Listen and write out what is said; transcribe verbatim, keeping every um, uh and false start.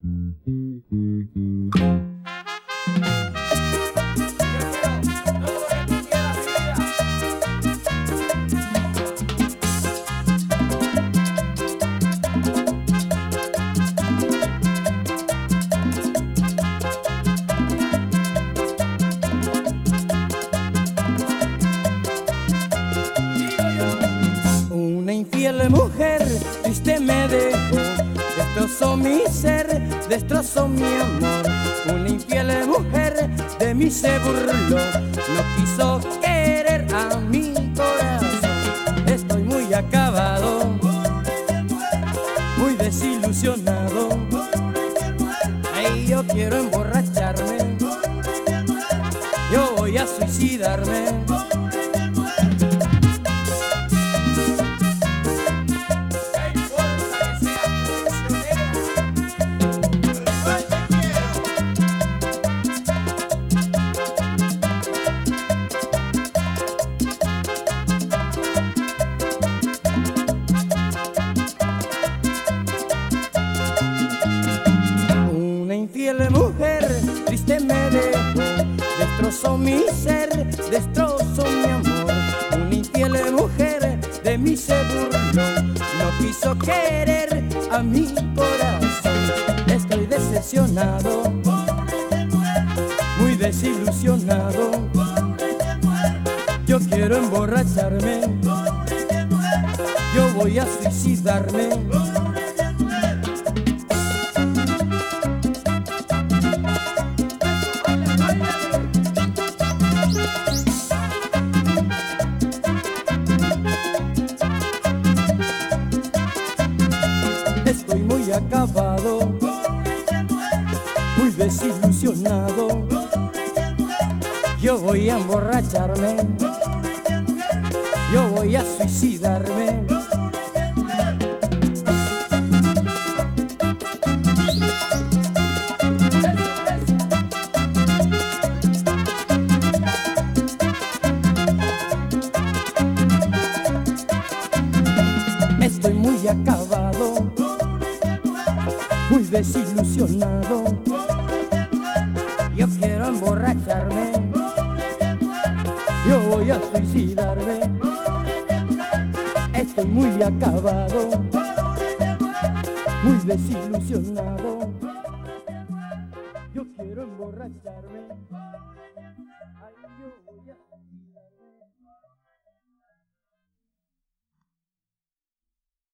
Una infiel mujer triste me dejó, destrozó mi ser, destrozó mi amor. Una infiel mujer de mí se burló, no quiso querer a mi corazón. Estoy muy acabado, muy desilusionado. Ay, yo quiero emborracharme, yo voy a suicidarme. Infiel mujer triste me dejó, destrozó mi ser, destrozó mi amor. Una infiel mujer de mí se burló, no quiso querer a mi corazón. Estoy decepcionado, muy desilusionado. Yo quiero emborracharme, yo voy a suicidarme. Estoy muy acabado, muy desilusionado. Yo voy a emborracharme, yo voy a suicidarme. Estoy muy acabado, muy desilusionado. Yo quiero emborracharme, yo voy a suicidarme. Estoy muy acabado, muy desilusionado. Yo quiero emborracharme.